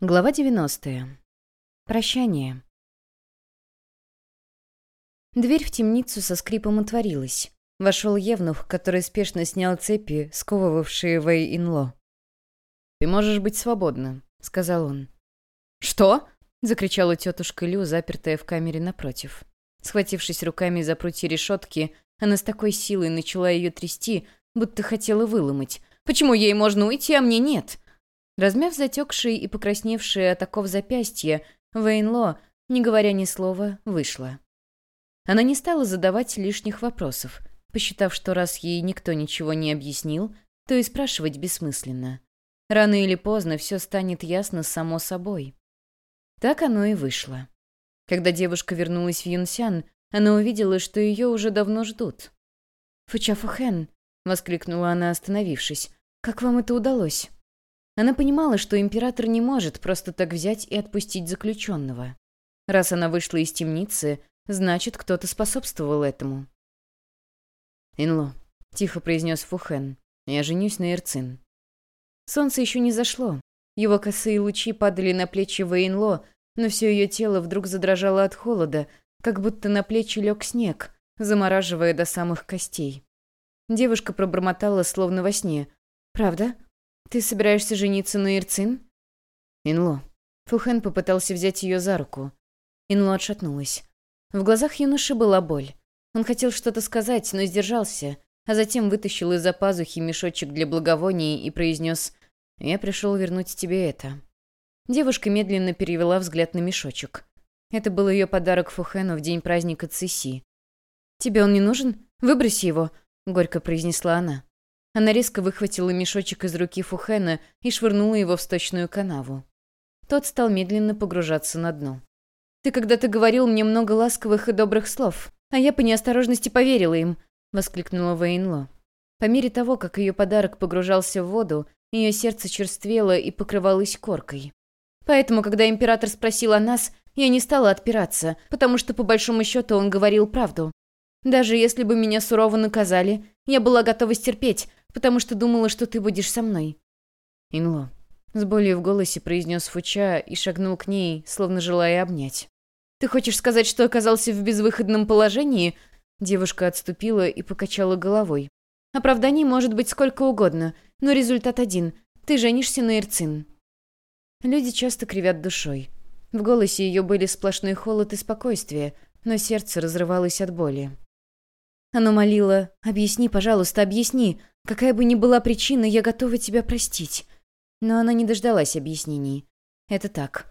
Глава 90. Прощание. Дверь в темницу со скрипом отворилась. Вошел евнух, который спешно снял цепи, сковывавшие Вэй Инло. «Ты можешь быть свободна», — сказал он. «Что?» — закричала тетушка Лю, запертая в камере напротив. Схватившись руками за прутья решетки, она с такой силой начала ее трясти, будто хотела выломать. «Почему ей можно уйти, а мне нет?» Размяв затекшие и покрасневшие от оков запястья, Вэйнло, не говоря ни слова, вышла. Она не стала задавать лишних вопросов, посчитав, что раз ей никто ничего не объяснил, то и спрашивать бессмысленно. Рано или поздно все станет ясно само собой. Так оно и вышло. Когда девушка вернулась в Юнсян, она увидела, что ее уже давно ждут. «Фучафухэн!» — воскликнула она, остановившись. «Как вам это удалось?» Она понимала, что император не может просто так взять и отпустить заключенного. Раз она вышла из темницы, значит, кто-то способствовал этому. «Инло», — тихо произнес Фухэн, — «я женюсь на Эрцин». Солнце еще не зашло. Его косые лучи падали на плечи Вэйнло, но все ее тело вдруг задрожало от холода, как будто на плечи лег снег, замораживая до самых костей. Девушка пробормотала, словно во сне. «Правда? Ты собираешься жениться на Эрцин?» «Инло». Фухэн попытался взять ее за руку. Инло отшатнулась. В глазах юноши была боль. Он хотел что-то сказать, но сдержался, а затем вытащил из-за пазухи мешочек для благовоний и произнес: «Я пришел вернуть тебе это». Девушка медленно перевела взгляд на мешочек. Это был ее подарок Фухену в день праздника Цыси. «Тебе он не нужен? Выброси его», — горько произнесла она. Она резко выхватила мешочек из руки Фухена и швырнула его в сточную канаву. Тот стал медленно погружаться на дно. «Ты когда-то говорил мне много ласковых и добрых слов, а я по неосторожности поверила им», — воскликнула Вэйнло. По мере того, как ее подарок погружался в воду, ее сердце черствело и покрывалось коркой. «Поэтому, когда император спросил о нас, я не стала отпираться, потому что, по большому счету, он говорил правду. Даже если бы меня сурово наказали, я была готова стерпеть, потому что думала, что ты будешь со мной». «Инло», — с болью в голосе произнес Фуча и шагнул к ней, словно желая обнять. «Ты хочешь сказать, что оказался в безвыходном положении?» Девушка отступила и покачала головой. «Оправданий может быть сколько угодно, но результат один — ты женишься на Эрцин». Люди часто кривят душой. В голосе ее были сплошной холод и спокойствие, но сердце разрывалось от боли. Оно молило: «Объясни, пожалуйста, объясни. Какая бы ни была причина, я готова тебя простить». Но она не дождалась объяснений. Это так.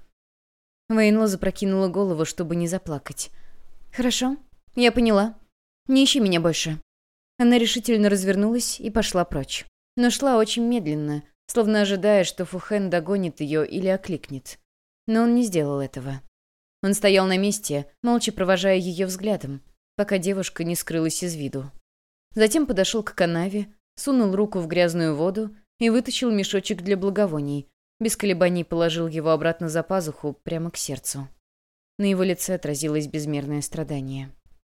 Вэйнло запрокинула голову, чтобы не заплакать. «Хорошо, я поняла. Не ищи меня больше». Она решительно развернулась и пошла прочь. Но шла очень медленно, словно ожидая, что Фухэн догонит ее или окликнет. Но он не сделал этого. Он стоял на месте, молча провожая ее взглядом, пока девушка не скрылась из виду. Затем подошел к канаве, сунул руку в грязную воду и вытащил мешочек для благовоний, без колебаний положил его обратно за пазуху, прямо к сердцу. На его лице отразилось безмерное страдание.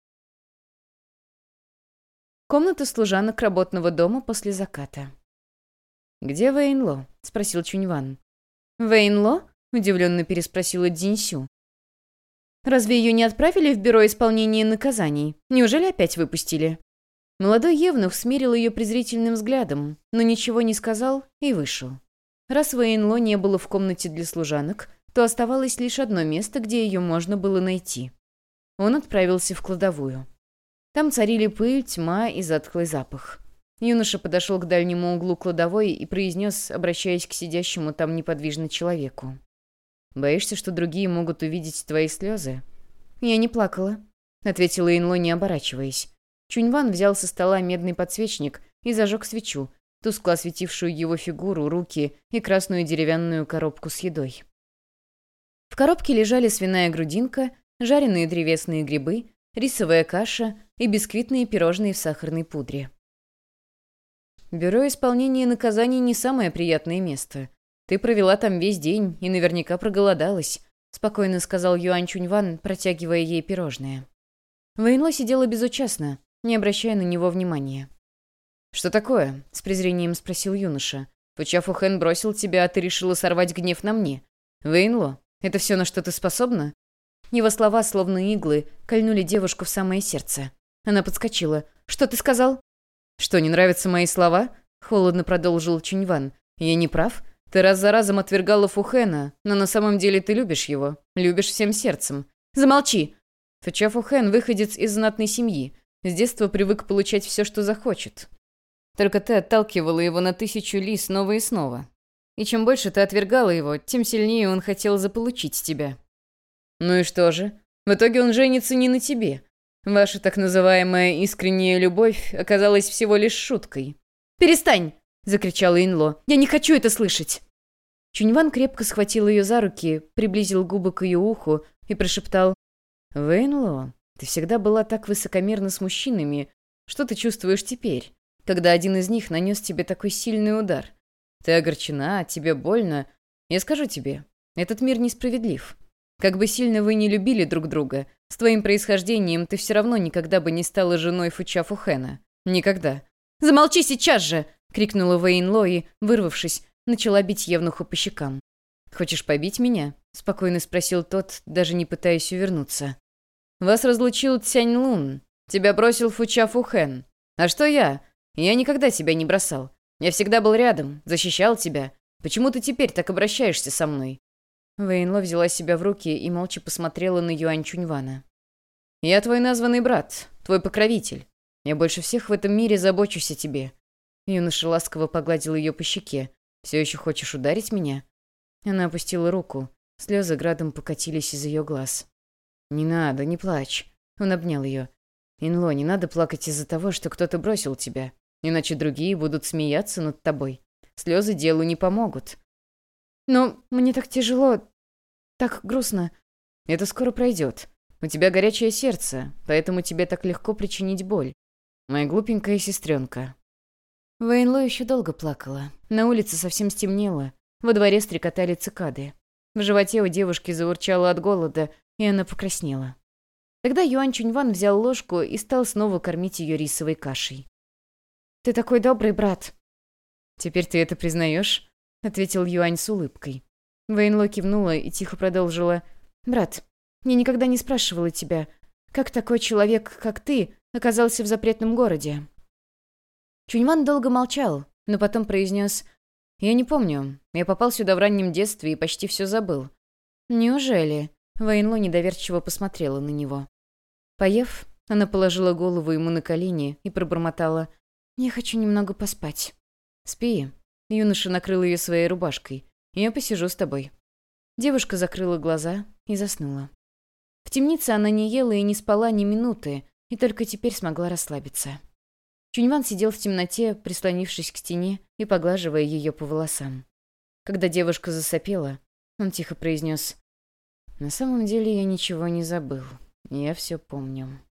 Комната служанок работного дома после заката. «Где Вэйнло?» — спросил Чуньван. «Вэйнло?» — удивленно переспросила Дзиньсю. «Разве ее не отправили в бюро исполнения наказаний? Неужели опять выпустили?» Молодой евнух смерил ее презрительным взглядом, но ничего не сказал и вышел. Раз Вэйнло не было в комнате для служанок, то оставалось лишь одно место, где ее можно было найти. Он отправился в кладовую. Там царили пыль, тьма и затхлый запах. Юноша подошел к дальнему углу кладовой и произнес, обращаясь к сидящему там неподвижно человеку: «Боишься, что другие могут увидеть твои слезы?» «Я не плакала», — ответила Инло, не оборачиваясь. Чуньван взял со стола медный подсвечник и зажег свечу, тускло осветившую его фигуру, руки и красную деревянную коробку с едой. В коробке лежали свиная грудинка, жареные древесные грибы, рисовая каша и бисквитные пирожные в сахарной пудре. «Бюро исполнения наказаний не самое приятное место. Ты провела там весь день и наверняка проголодалась», — спокойно сказал Юань Чуньван, протягивая ей пирожное. Вэйнло сидела безучастно, не обращая на него внимания. «Что такое?» — с презрением спросил юноша. «Фуча Фухэн бросил тебя, а ты решила сорвать гнев на мне. Вэйнло, это все, на что ты способна?» Его слова, словно иглы, кольнули девушку в самое сердце. Она подскочила. «Что ты сказал?» «Что, не нравятся мои слова?» — холодно продолжил Чуньван. «Я не прав? Ты раз за разом отвергала Фухэна, но на самом деле ты любишь его. Любишь всем сердцем». «Замолчи!» Фуча Фухэн — выходец из знатной семьи. С детства привык получать все, что захочет. Только ты отталкивала его на 1000 ли снова и снова. И чем больше ты отвергала его, тем сильнее он хотел заполучить тебя. Ну и что же? В итоге он женится не на тебе. Ваша так называемая искренняя любовь оказалась всего лишь шуткой. «Перестань!» — закричала Инло. «Я не хочу это слышать!» Чуньван крепко схватил ее за руки, приблизил губы к ее уху и прошептал: «Вэйнло, ты всегда была так высокомерна с мужчинами. Что ты чувствуешь теперь, когда один из них нанес тебе такой сильный удар? Ты огорчена, тебе больно. Я скажу тебе, этот мир несправедлив. Как бы сильно вы не любили друг друга, с твоим происхождением ты все равно никогда бы не стала женой Фуча Фухэна. Никогда». «Замолчи сейчас же!» — крикнула Вэйнло и, вырвавшись, начала бить Евнуха по щекам. «Хочешь побить меня?» — спокойно спросил тот, даже не пытаясь увернуться. «Вас разлучил Цянь Лун. Тебя бросил Фуча Фухэн. А что я? Я никогда тебя не бросал. Я всегда был рядом, защищал тебя. Почему ты теперь так обращаешься со мной?» Вэйнло взяла себя в руки и молча посмотрела на Юань Чуньвана. «Я твой названный брат, твой покровитель. Я больше всех в этом мире забочусь о тебе». Юноша ласково погладил ее по щеке. «Все еще хочешь ударить меня?» Она опустила руку. Слезы градом покатились из ее глаз. «Не надо, не плачь». Он обнял ее. «Инло, не надо плакать из-за того, что кто-то бросил тебя. Иначе другие будут смеяться над тобой. Слезы делу не помогут». «Но мне так тяжело, так грустно». «Это скоро пройдет. У тебя горячее сердце, поэтому тебе так легко причинить боль. Моя глупенькая сестренка». Вэйнло еще долго плакала. На улице совсем стемнело. Во дворе стрекотали цикады. В животе у девушки заурчало от голода, и она покраснела. Тогда Юань Чуньван взял ложку и стал снова кормить ее рисовой кашей. «Ты такой добрый брат». «Теперь ты это признаешь?» — ответил Юань с улыбкой. Вэйнло кивнула и тихо продолжила. «Брат, я никогда не спрашивала тебя, как такой человек, как ты, оказался в запретном городе?» Чуньван долго молчал, но потом произнес: «Я не помню. Я попал сюда в раннем детстве и почти все забыл». «Неужели?» Вэйнло недоверчиво посмотрела на него. Поев, она положила голову ему на колени и пробормотала: «Я хочу немного поспать». «Спи». Юноша накрыл ее своей рубашкой. «Я посижу с тобой». Девушка закрыла глаза и заснула. В темнице она не ела и не спала ни минуты, и только теперь смогла расслабиться. Чуньван сидел в темноте, прислонившись к стене и поглаживая ее по волосам. Когда девушка засопела, он тихо произнес: «На самом деле я ничего не забыл. Я все помню».